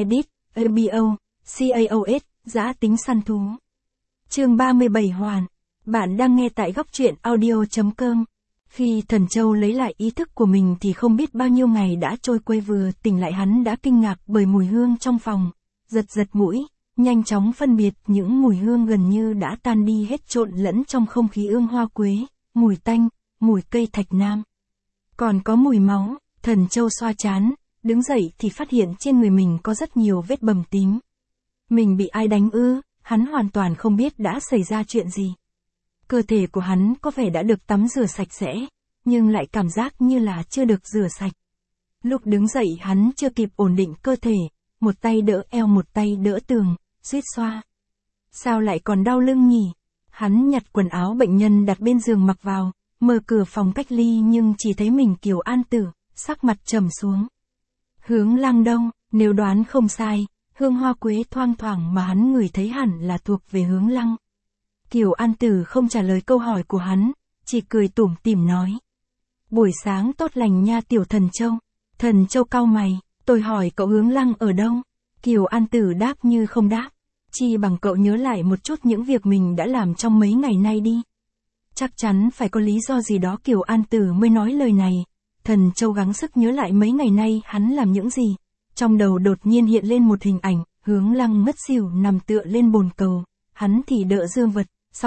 Edit, ABO, CAOS, giã tính săn thú. Chương 37 Hoàn. Bạn đang nghe tại góc truyện audio.com. Khi Thần Châu lấy lại ý thức của mình thì không biết bao nhiêu ngày đã trôi qua, vừa tỉnh lại hắn đã kinh ngạc bởi mùi hương trong phòng. Giật mũi, nhanh chóng phân biệt những mùi hương gần như đã tan đi hết trộn lẫn trong không khí ương hoa quế, mùi tanh, mùi cây thạch nam. Còn có mùi máu. Thần Châu xoa trán, đứng dậy thì phát hiện trên người mình có rất nhiều vết bầm tím. Mình bị ai đánh ư? Hắn hoàn toàn không biết đã xảy ra chuyện gì. Cơ thể của hắn có vẻ đã được tắm rửa sạch sẽ, nhưng lại cảm giác như là chưa được rửa sạch. Lúc đứng dậy hắn chưa kịp ổn định cơ thể, một tay đỡ eo một tay đỡ tường, suýt xoa. Sao lại còn đau lưng nhỉ? Hắn nhặt quần áo bệnh nhân đặt bên giường mặc vào, mở cửa phòng cách ly nhưng chỉ thấy mình Kiều An Tử, sắc mặt trầm xuống. Hướng Lăng đâu? Nếu đoán không sai, hương hoa quế thoang thoảng mà hắn ngửi thấy hẳn là thuộc về Hướng Lăng. Kiều An Tử không trả lời câu hỏi của hắn, chỉ cười tủm tỉm nói. Buổi sáng tốt lành nha tiểu Thần Châu. Thần Châu cau mày, tôi hỏi cậu Hướng Lăng ở đâu? Kiều An Tử đáp như không đáp. Chi bằng cậu nhớ lại một chút những việc mình đã làm trong mấy ngày nay đi. Chắc chắn phải có lý do gì đó Kiều An Tử mới nói lời này. Thần Châu gắng sức nhớ lại mấy ngày nay hắn làm những gì. Trong đầu đột nhiên hiện lên một hình ảnh, Hướng Lăng ngất xỉu nằm tựa lên bồn cầu, hắn thì đỡ dương vật,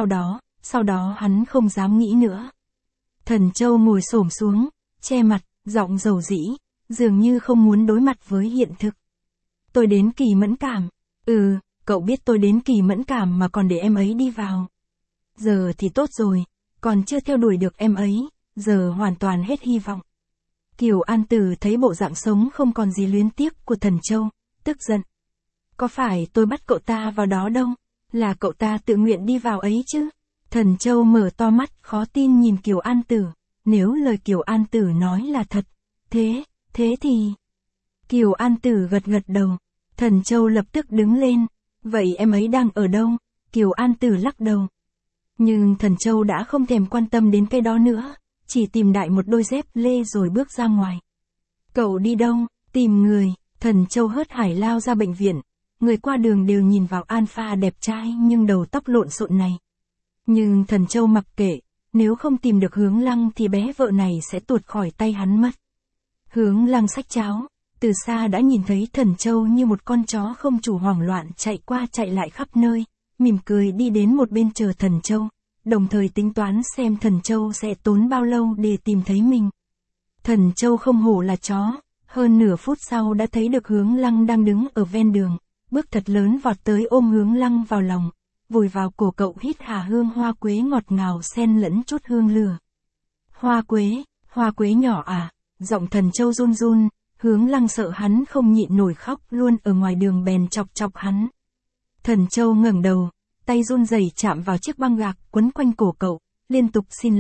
sau đó hắn không dám nghĩ nữa. Thần Châu ngồi xổm xuống, che mặt, giọng dầu dĩ, dường như không muốn đối mặt với hiện thực. Tôi đến kỳ mẫn cảm. Cậu biết tôi đến kỳ mẫn cảm mà còn để em ấy đi vào. Giờ thì tốt rồi, còn chưa theo đuổi được em ấy, giờ hoàn toàn hết hy vọng. Kiều An Tử thấy bộ dạng sống không còn gì luyến tiếc của Thần Châu, tức giận. Có phải tôi bắt cậu ta vào đó đâu, là cậu ta tự nguyện đi vào ấy chứ? Thần Châu mở to mắt khó tin nhìn Kiều An Tử, nếu lời Kiều An Tử nói là thật, thế thì... Kiều An Tử gật đầu, Thần Châu lập tức đứng lên, vậy em ấy đang ở đâu? Kiều An Tử lắc đầu. Nhưng Thần Châu đã không thèm quan tâm đến cái đó nữa, chỉ tìm đại một đôi dép lê rồi bước ra ngoài. Cậu đi đâu? Tìm người. Thần Châu hớt hải lao ra bệnh viện. Người qua đường đều nhìn vào Alpha đẹp trai nhưng đầu tóc lộn xộn này. Nhưng Thần Châu mặc kệ, nếu không tìm được Hướng Lăng thì bé vợ này sẽ tuột khỏi tay hắn mất. Hướng Lăng xách cháo, từ xa đã nhìn thấy Thần Châu như một con chó không chủ hoảng loạn chạy qua chạy lại khắp nơi, mỉm cười đi đến một bên chờ Thần Châu, đồng thời tính toán xem Thần Châu sẽ tốn bao lâu để tìm thấy mình. Thần Châu không hổ là chó, hơn nửa phút sau đã thấy được Hướng Lăng đang đứng ở ven đường, bước thật lớn vọt tới ôm Hướng Lăng vào lòng, vùi vào cổ cậu hít hà hương hoa quế ngọt ngào xen lẫn chút hương lửa. Hoa quế nhỏ à? Giọng Thần Châu run run, Hướng Lăng sợ hắn không nhịn nổi khóc luôn ở ngoài đường bèn chọc hắn. Thần Châu ngẩng đầu, tay run rẩy chạm vào chiếc băng gạc quấn quanh cổ cậu, liên tục xin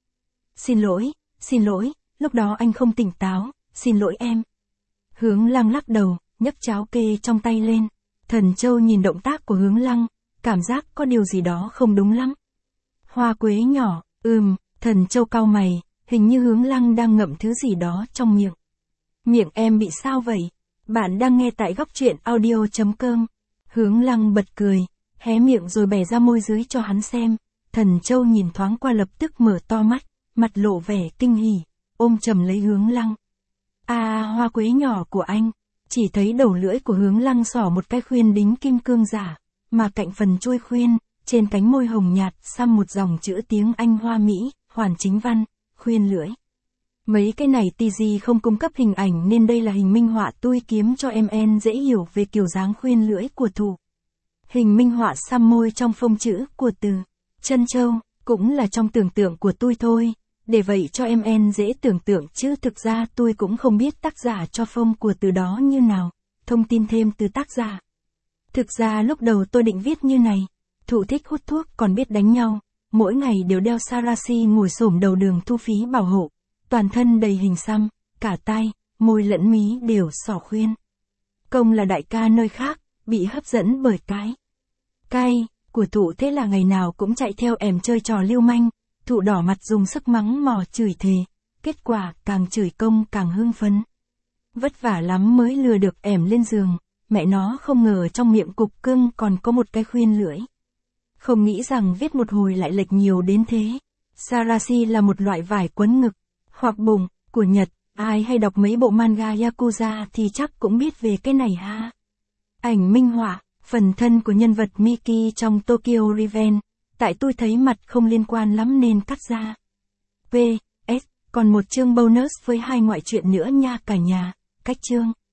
lỗi, lúc đó anh không tỉnh táo, xin lỗi em. Hướng Lăng lắc đầu, nhấc cháo kê trong tay lên. Thần Châu nhìn động tác của Hướng Lăng, cảm giác có điều gì đó không đúng lắm. Hoa quế nhỏ, Thần Châu cau mày, hình như Hướng Lăng đang ngậm thứ gì đó trong miệng. Miệng em bị sao vậy? Bạn đang nghe tại góc truyện audio.com. Hướng Lăng bật cười, hé miệng rồi bẻ ra môi dưới cho hắn xem. Thần Châu nhìn thoáng qua lập tức mở to mắt, mặt lộ vẻ kinh hỉ, ôm chầm lấy Hướng Lăng. Hoa quế nhỏ của anh. Chỉ thấy đầu lưỡi của Hướng Lăng xỏ một cái khuyên đính kim cương giả, mà cạnh phần chuôi khuyên, trên cánh môi hồng nhạt xăm một dòng chữ tiếng Anh hoa mỹ, hoàn chính văn, khuyên lưỡi. Mấy cái này TG không cung cấp hình ảnh nên đây là hình minh họa tôi kiếm cho em dễ hiểu về kiểu dáng khuyên lưỡi của thủ. Hình minh họa xăm môi trong phông chữ của từ Trân Châu, cũng là trong tưởng tượng của tôi thôi, để vậy cho em dễ tưởng tượng chứ thực ra tôi cũng không biết tác giả cho phông của từ đó như nào, thông tin thêm từ tác giả. Thực ra lúc đầu tôi định viết như này, Thụ thích hút thuốc còn biết đánh nhau, mỗi ngày đều đeo Sarasi ngồi xổm đầu đường thu phí bảo hộ, toàn thân đầy hình xăm, cả tai, môi lẫn mí đều xỏ khuyên. Công là đại ca nơi khác, bị hấp dẫn bởi cái của Thụ, thế là ngày nào cũng chạy theo em chơi trò lưu manh. Thụ đỏ mặt dùng sức mắng mỏ chửi thề, kết quả càng chửi Công càng hưng phấn. Vất vả lắm mới lừa được em lên giường, mẹ nó không ngờ trong miệng cục cưng còn có một cái khuyên lưỡi. Không nghĩ rằng viết một hồi lại lệch nhiều đến thế. Sarashi là một loại vải quấn ngực, hoặc bụng, của Nhật, ai hay đọc mấy bộ manga Yakuza thì chắc cũng biết về cái này ha. Ảnh minh họa, phần thân của nhân vật Miki trong Tokyo Revenge, tại tôi thấy mặt không liên quan lắm nên cắt ra. PS, còn một chương bonus với 2 ngoại truyện nữa nha cả nhà, cách chương.